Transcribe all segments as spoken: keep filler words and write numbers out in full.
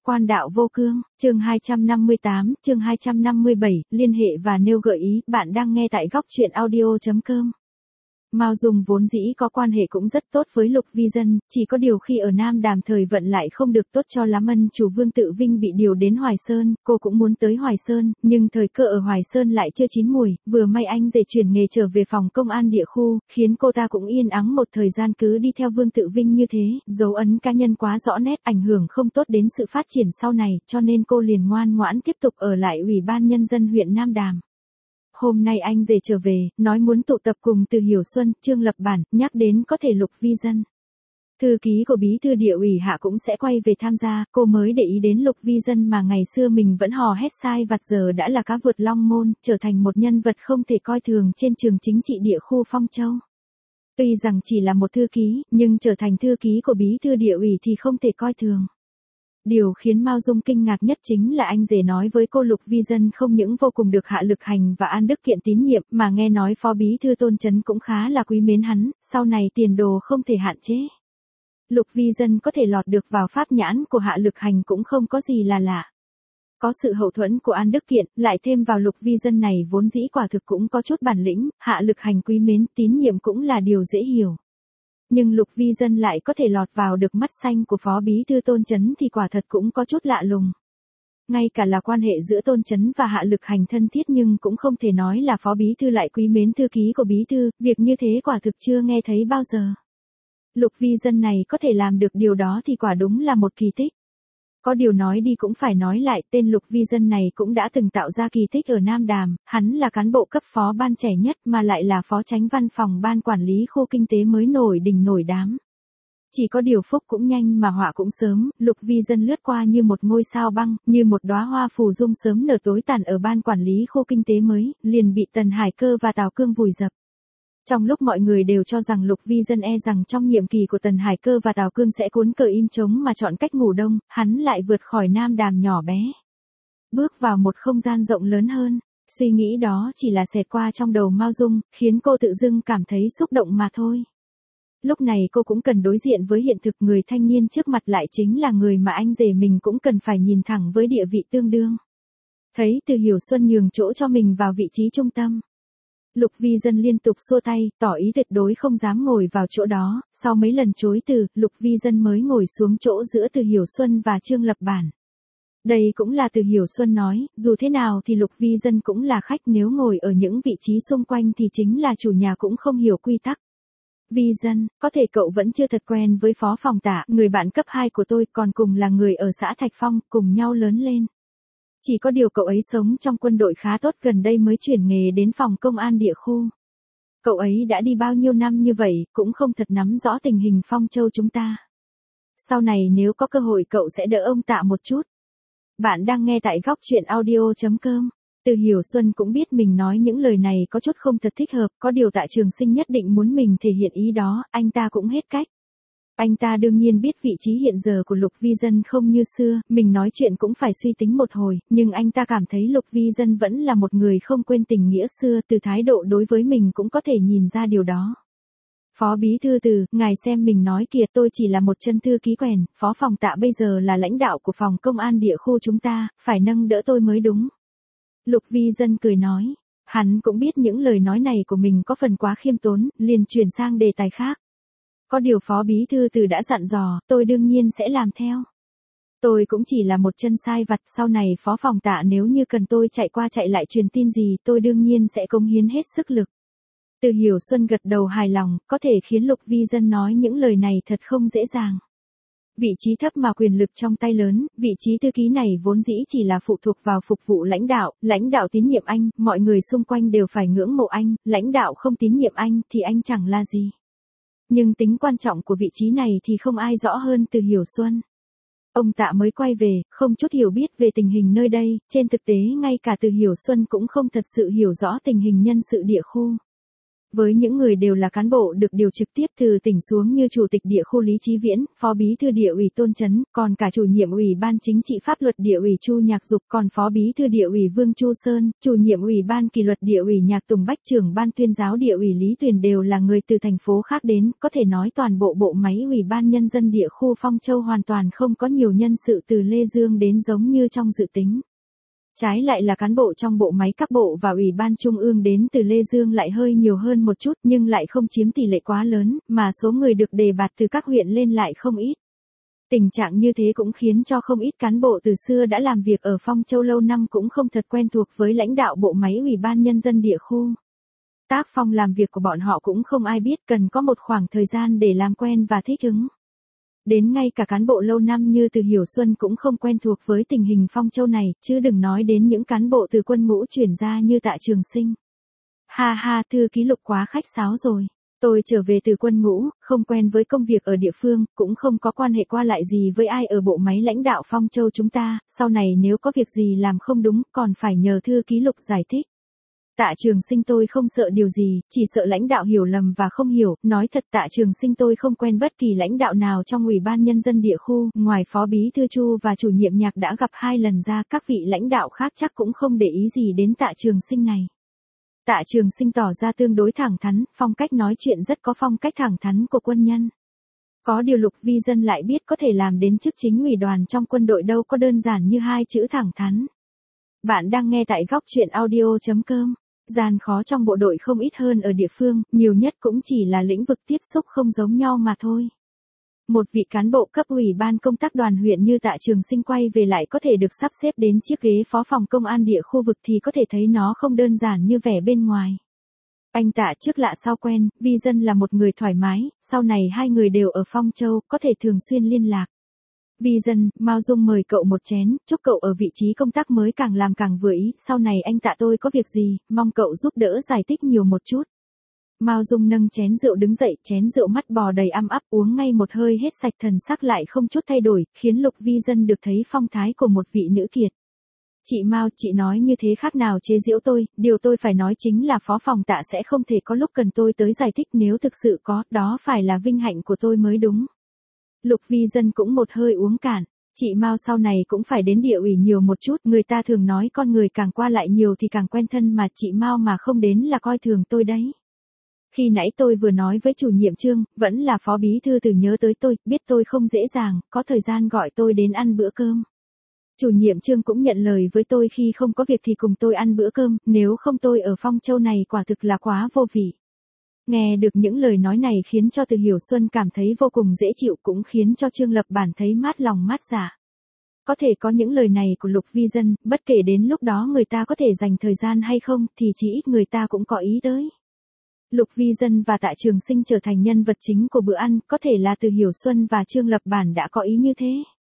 Quan đạo vô cương, chương hai trăm năm mươi tám, chương hai trăm năm mươi bảy, liên hệ và nêu gợi ý, bạn đang nghe tại góc truyện audio.com. Mao Dung vốn dĩ có quan hệ cũng rất tốt với Lục Vi Dân, chỉ có điều khi ở Nam Đàm thời vận lại không được tốt cho lắm. Ân chủ Vương Tự Vinh bị điều đến Hoài Sơn, cô cũng muốn tới Hoài Sơn, nhưng thời cơ ở Hoài Sơn lại chưa chín mùi, vừa may anh rể chuyển nghề trở về phòng công an địa khu, khiến cô ta cũng yên ắng một thời gian cứ đi theo Vương Tự Vinh như thế, dấu ấn cá nhân quá rõ nét, ảnh hưởng không tốt đến sự phát triển sau này, cho nên cô liền ngoan ngoãn tiếp tục ở lại Ủy ban Nhân dân huyện Nam Đàm. Hôm nay anh rể trở về, nói muốn tụ tập cùng Từ Hiểu Xuân, Trương Lập Bản, nhắc đến có thể Lục Vi Dân. Thư ký của bí thư địa ủy hạ cũng sẽ quay về tham gia, cô mới để ý đến Lục Vi Dân mà ngày xưa mình vẫn hò hét sai vặt giờ đã là cá vượt long môn, trở thành một nhân vật không thể coi thường trên trường chính trị địa khu Phong Châu. Tuy rằng chỉ là một thư ký, nhưng trở thành thư ký của bí thư địa ủy thì không thể coi thường. Điều khiến Mao Dung kinh ngạc nhất chính là anh rể nói với cô Lục Vi Dân không những vô cùng được Hạ Lực Hành và An Đức Kiện tín nhiệm mà nghe nói phó bí thư Tôn Chấn cũng khá là quý mến hắn, sau này tiền đồ không thể hạn chế. Lục Vi Dân có thể lọt được vào pháp nhãn của Hạ Lực Hành cũng không có gì là lạ. Có sự hậu thuẫn của An Đức Kiện, lại thêm vào Lục Vi Dân này vốn dĩ quả thực cũng có chút bản lĩnh, Hạ Lực Hành quý mến tín nhiệm cũng là điều dễ hiểu. Nhưng Lục Vi Dân lại có thể lọt vào được mắt xanh của phó bí thư Tôn Chấn thì quả thật cũng có chút lạ lùng. Ngay cả là quan hệ giữa Tôn Chấn và Hạ Lực Hành thân thiết nhưng cũng không thể nói là phó bí thư lại quý mến thư ký của bí thư, việc như thế quả thực chưa nghe thấy bao giờ. Lục Vi Dân này có thể làm được điều đó thì quả đúng là một kỳ tích. Có điều nói đi cũng phải nói lại, tên Lục Vi Dân này cũng đã từng tạo ra kỳ tích ở Nam Đàm, hắn là cán bộ cấp phó ban trẻ nhất mà lại là phó chánh văn phòng ban quản lý khu kinh tế mới nổi đình nổi đám. Chỉ có điều phúc cũng nhanh mà họa cũng sớm, Lục Vi Dân lướt qua như một ngôi sao băng, như một đóa hoa phù dung sớm nở tối tàn ở ban quản lý khu kinh tế mới, liền bị Tần Hải Cơ và Tào Cương vùi dập. Trong lúc mọi người đều cho rằng Lục Vi Dân e rằng trong nhiệm kỳ của Tần Hải Cơ và Tào Cương sẽ cuốn cờ im trống mà chọn cách ngủ đông, hắn lại vượt khỏi Nam Đàm nhỏ bé, bước vào một không gian rộng lớn hơn. Suy nghĩ đó chỉ là xẹt qua trong đầu Mao Dung, khiến cô tự dưng cảm thấy xúc động mà thôi. Lúc này cô cũng cần đối diện với hiện thực, người thanh niên trước mặt lại chính là người mà anh rể mình cũng cần phải nhìn thẳng với địa vị tương đương. Thấy Từ Hiểu Xuân nhường chỗ cho mình vào vị trí trung tâm, Lục Vi Dân liên tục xua tay, tỏ ý tuyệt đối không dám ngồi vào chỗ đó, sau mấy lần chối từ, Lục Vi Dân mới ngồi xuống chỗ giữa Từ Hiểu Xuân và Trương Lập Bản. Đây cũng là Từ Hiểu Xuân nói, dù thế nào thì Lục Vi Dân cũng là khách, nếu ngồi ở những vị trí xung quanh thì chính là chủ nhà cũng không hiểu quy tắc. Vi Dân, có thể cậu vẫn chưa thật quen với phó phòng Tạ, người bạn cấp hai của tôi, còn cùng là người ở xã Thạch Phong, cùng nhau lớn lên. Chỉ có điều cậu ấy sống trong quân đội khá tốt, gần đây mới chuyển nghề đến phòng công an địa khu. Cậu ấy đã đi bao nhiêu năm như vậy, cũng không thật nắm rõ tình hình Phong Châu chúng ta. Sau này nếu có cơ hội cậu sẽ đỡ ông Tạ một chút. Bạn đang nghe tại góc truyện audio.com. Từ Hiểu Xuân cũng biết mình nói những lời này có chút không thật thích hợp, có điều Tạ Trường Sinh nhất định muốn mình thể hiện ý đó, anh ta cũng hết cách. Anh ta đương nhiên biết vị trí hiện giờ của Lục Vi Dân không như xưa, mình nói chuyện cũng phải suy tính một hồi, nhưng anh ta cảm thấy Lục Vi Dân vẫn là một người không quên tình nghĩa xưa, từ thái độ đối với mình cũng có thể nhìn ra điều đó. Phó bí thư Từ, ngài xem mình nói kìa, tôi chỉ là một chân thư ký quèn, phó phòng Tạ bây giờ là lãnh đạo của phòng công an địa khu chúng ta, phải nâng đỡ tôi mới đúng. Lục Vi Dân cười nói, hắn cũng biết những lời nói này của mình có phần quá khiêm tốn, liền chuyển sang đề tài khác. Có điều phó bí thư Từ đã dặn dò, tôi đương nhiên sẽ làm theo. Tôi cũng chỉ là một chân sai vặt, sau này phó phòng Tạ nếu như cần tôi chạy qua chạy lại truyền tin gì, tôi đương nhiên sẽ cống hiến hết sức lực. Từ Hiểu Xuân gật đầu hài lòng, có thể khiến Lục Vi Dân nói những lời này thật không dễ dàng. Vị trí thấp mà quyền lực trong tay lớn, vị trí thư ký này vốn dĩ chỉ là phụ thuộc vào phục vụ lãnh đạo, lãnh đạo tín nhiệm anh, mọi người xung quanh đều phải ngưỡng mộ anh, lãnh đạo không tín nhiệm anh thì anh chẳng là gì. Nhưng tính quan trọng của vị trí này thì không ai rõ hơn Từ Hiểu Xuân. Ông Tạ mới quay về, không chút hiểu biết về tình hình nơi đây, trên thực tế ngay cả Từ Hiểu Xuân cũng không thật sự hiểu rõ tình hình nhân sự địa khu. Với những người đều là cán bộ được điều trực tiếp từ tỉnh xuống như Chủ tịch Địa khu Lý Chí Viễn, Phó Bí thư Địa ủy Tôn Chấn, còn cả Chủ nhiệm Ủy ban Chính trị Pháp luật Địa ủy Chu Nhạc Dục, còn Phó Bí thư Địa ủy Vương Chu Sơn, Chủ nhiệm Ủy ban Kỷ luật Địa ủy Nhạc Tùng Bách, trưởng ban tuyên giáo Địa ủy Lý Tuyền đều là người từ thành phố khác đến, có thể nói toàn bộ bộ máy Ủy ban Nhân dân Địa khu Phong Châu hoàn toàn không có nhiều nhân sự từ Lê Dương đến giống như trong dự tính. Trái lại là cán bộ trong bộ máy các bộ và Ủy ban Trung ương đến từ Lê Dương lại hơi nhiều hơn một chút nhưng lại không chiếm tỷ lệ quá lớn, mà số người được đề bạt từ các huyện lên lại không ít. Tình trạng như thế cũng khiến cho không ít cán bộ từ xưa đã làm việc ở Phong Châu lâu năm cũng không thật quen thuộc với lãnh đạo bộ máy Ủy ban Nhân dân Địa khu. Tác phong làm việc của bọn họ cũng không ai biết, cần có một khoảng thời gian để làm quen và thích ứng. Đến ngay cả cán bộ lâu năm như Từ Hiểu Xuân cũng không quen thuộc với tình hình Phong Châu này, chứ đừng nói đến những cán bộ từ quân ngũ chuyển ra như Tạ Trường Sinh. Ha ha, thư ký Lục quá khách sáo rồi. Tôi trở về từ quân ngũ, không quen với công việc ở địa phương, cũng không có quan hệ qua lại gì với ai ở bộ máy lãnh đạo Phong Châu chúng ta, sau này nếu có việc gì làm không đúng còn phải nhờ thư ký Lục giải thích. Tạ Trường Sinh tôi không sợ điều gì, chỉ sợ lãnh đạo hiểu lầm và không hiểu, nói thật Tạ Trường Sinh tôi không quen bất kỳ lãnh đạo nào trong Ủy ban Nhân dân Địa khu, ngoài Phó Bí thư Chu và Chủ nhiệm Nhạc đã gặp hai lần ra, các vị lãnh đạo khác chắc cũng không để ý gì đến Tạ Trường Sinh này. Tạ Trường Sinh tỏ ra tương đối thẳng thắn, phong cách nói chuyện rất có phong cách thẳng thắn của quân nhân. Có điều Lục Vi Dân lại biết có thể làm đến chức chính ủy đoàn trong quân đội đâu có đơn giản như hai chữ thẳng thắn. Bạn đang nghe tại góc truyện audio chấm com. Gian khó trong bộ đội không ít hơn ở địa phương, nhiều nhất cũng chỉ là lĩnh vực tiếp xúc không giống nhau mà thôi. Một vị cán bộ cấp ủy ban công tác đoàn huyện như Tạ Trường Sinh quay về lại có thể được sắp xếp đến chiếc ghế phó phòng công an địa khu vực thì có thể thấy nó không đơn giản như vẻ bên ngoài. Anh Tạ trước lạ sau quen, Vi Dân là một người thoải mái, sau này hai người đều ở Phong Châu, có thể thường xuyên liên lạc. Vi Dân, Mao Dung mời cậu một chén, chúc cậu ở vị trí công tác mới càng làm càng vừa ý, sau này anh Tạ tôi có việc gì, mong cậu giúp đỡ giải thích nhiều một chút. Mao Dung nâng chén rượu đứng dậy, chén rượu mắt bò đầy âm ắp uống ngay một hơi hết sạch, thần sắc lại không chút thay đổi, khiến Lục Vi Dân được thấy phong thái của một vị nữ kiệt. Chị Mao, chị nói như thế khác nào chế giễu tôi, điều tôi phải nói chính là phó phòng Tạ sẽ không thể có lúc cần tôi tới giải thích, nếu thực sự có, đó phải là vinh hạnh của tôi mới đúng. Lục Vi Dân cũng một hơi uống cạn. Chị Mao sau này cũng phải đến địa ủy nhiều một chút, người ta thường nói con người càng qua lại nhiều thì càng quen thân, mà chị Mao mà không đến là coi thường tôi đấy. Khi nãy tôi vừa nói với chủ nhiệm Trương, vẫn là phó bí thư Từ nhớ tới tôi, biết tôi không dễ dàng, có thời gian gọi tôi đến ăn bữa cơm. Chủ nhiệm Trương cũng nhận lời với tôi khi không có việc thì cùng tôi ăn bữa cơm, nếu không tôi ở Phong Châu này quả thực là quá vô vị. Nghe được những lời nói này khiến cho Từ Hiểu Xuân cảm thấy vô cùng dễ chịu, cũng khiến cho Trương Lập Bản thấy mát lòng mát dạ. Có thể có những lời này của Lục Vi Dân, bất kể đến lúc đó người ta có thể dành thời gian hay không, thì chỉ ít người ta cũng có ý tới. Lục Vi Dân và Tạ Trường Sinh trở thành nhân vật chính của bữa ăn, có thể là Từ Hiểu Xuân và Trương Lập Bản đã có ý như thế.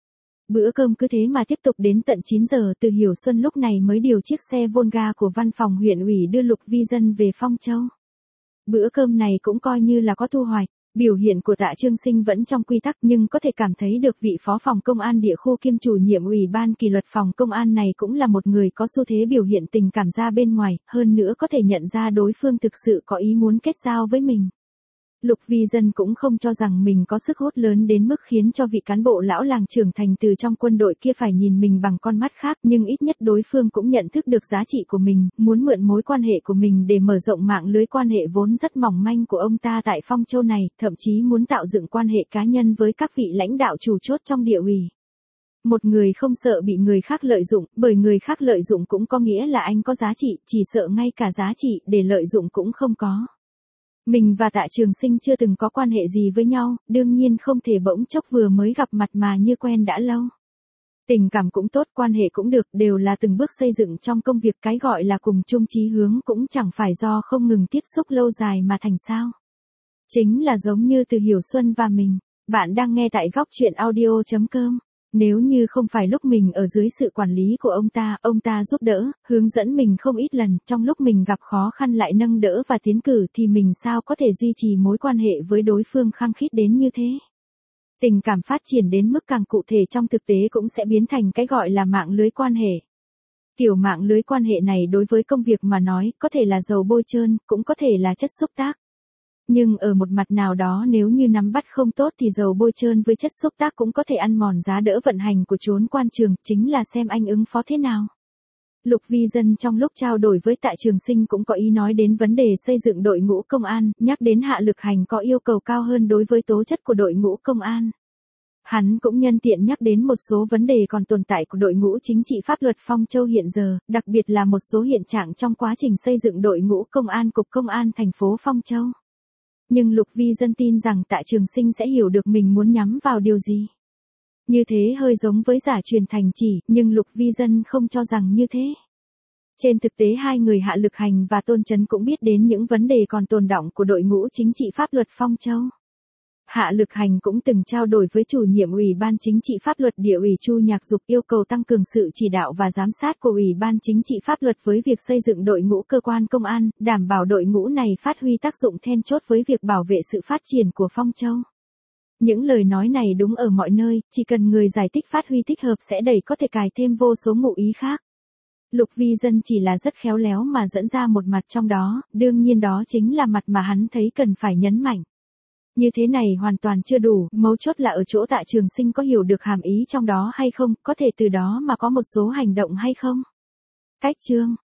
Bữa cơm cứ thế mà tiếp tục đến tận chín giờ, Từ Hiểu Xuân lúc này mới điều chiếc xe Volga của văn phòng huyện ủy đưa Lục Vi Dân về Phong Châu. Bữa cơm này cũng coi như là có thu hoạch, biểu hiện của Tạ Trường Sinh vẫn trong quy tắc nhưng có thể cảm thấy được vị phó phòng công an địa khu kiêm chủ nhiệm ủy ban kỷ luật phòng công an này cũng là một người có xu thế biểu hiện tình cảm ra bên ngoài, hơn nữa có thể nhận ra đối phương thực sự có ý muốn kết giao với mình. Lục Vi Dân cũng không cho rằng mình có sức hút lớn đến mức khiến cho vị cán bộ lão làng trưởng thành từ trong quân đội kia phải nhìn mình bằng con mắt khác, nhưng ít nhất đối phương cũng nhận thức được giá trị của mình, muốn mượn mối quan hệ của mình để mở rộng mạng lưới quan hệ vốn rất mỏng manh của ông ta tại Phong Châu này, thậm chí muốn tạo dựng quan hệ cá nhân với các vị lãnh đạo chủ chốt trong địa ủy. Một người không sợ bị người khác lợi dụng, bởi người khác lợi dụng cũng có nghĩa là anh có giá trị, chỉ sợ ngay cả giá trị để lợi dụng cũng không có. Mình và Tạ Trường Sinh chưa từng có quan hệ gì với nhau, đương nhiên không thể bỗng chốc vừa mới gặp mặt mà như quen đã lâu. Tình cảm cũng tốt, quan hệ cũng được, đều là từng bước xây dựng trong công việc, cái gọi là cùng chung chí hướng cũng chẳng phải do không ngừng tiếp xúc lâu dài mà thành sao. Chính là giống như Từ Hiểu Xuân và mình. Bạn đang nghe tại góc truyện audio chấm com. Nếu như không phải lúc mình ở dưới sự quản lý của ông ta, ông ta giúp đỡ, hướng dẫn mình không ít lần, trong lúc mình gặp khó khăn lại nâng đỡ và tiến cử thì mình sao có thể duy trì mối quan hệ với đối phương khăng khít đến như thế. Tình cảm phát triển đến mức càng cụ thể trong thực tế cũng sẽ biến thành cái gọi là mạng lưới quan hệ. Kiểu mạng lưới quan hệ này đối với công việc mà nói, có thể là dầu bôi trơn, cũng có thể là chất xúc tác. Nhưng ở một mặt nào đó nếu như nắm bắt không tốt thì dầu bôi trơn với chất xúc tác cũng có thể ăn mòn giá đỡ vận hành của chốn quan trường, chính là xem anh ứng phó thế nào. Lục Vi Dân trong lúc trao đổi với Tạ Trường Sinh cũng có ý nói đến vấn đề xây dựng đội ngũ công an, nhắc đến Hạ Lực Hành có yêu cầu cao hơn đối với tố chất của đội ngũ công an. Hắn cũng nhân tiện nhắc đến một số vấn đề còn tồn tại của đội ngũ chính trị pháp luật Phong Châu hiện giờ, đặc biệt là một số hiện trạng trong quá trình xây dựng đội ngũ công an cục công an thành phố Phong Châu. Nhưng Lục Vi Dân tin rằng Tạ Trường Sinh sẽ hiểu được mình muốn nhắm vào điều gì. Như thế hơi giống với giả truyền thành chỉ, nhưng Lục Vi Dân không cho rằng như thế. Trên thực tế hai người Hạ Lực Hành và Tôn Chấn cũng biết đến những vấn đề còn tồn đọng của đội ngũ chính trị pháp luật Phong Châu. Hạ Lực Hành cũng từng trao đổi với chủ nhiệm Ủy ban Chính trị Pháp luật Địa ủy Chu Nhạc Dục yêu cầu tăng cường sự chỉ đạo và giám sát của Ủy ban Chính trị Pháp luật với việc xây dựng đội ngũ cơ quan công an, đảm bảo đội ngũ này phát huy tác dụng then chốt với việc bảo vệ sự phát triển của Phong Châu. Những lời nói này đúng ở mọi nơi, chỉ cần người giải thích phát huy thích hợp sẽ đẩy có thể cài thêm vô số ngụ ý khác. Lục Vi Dân chỉ là rất khéo léo mà dẫn ra một mặt trong đó, đương nhiên đó chính là mặt mà hắn thấy cần phải nhấn mạnh. Như thế này hoàn toàn chưa đủ, mấu chốt là ở chỗ Tạ Trường Sinh có hiểu được hàm ý trong đó hay không, có thể từ đó mà có một số hành động hay không. Cách chương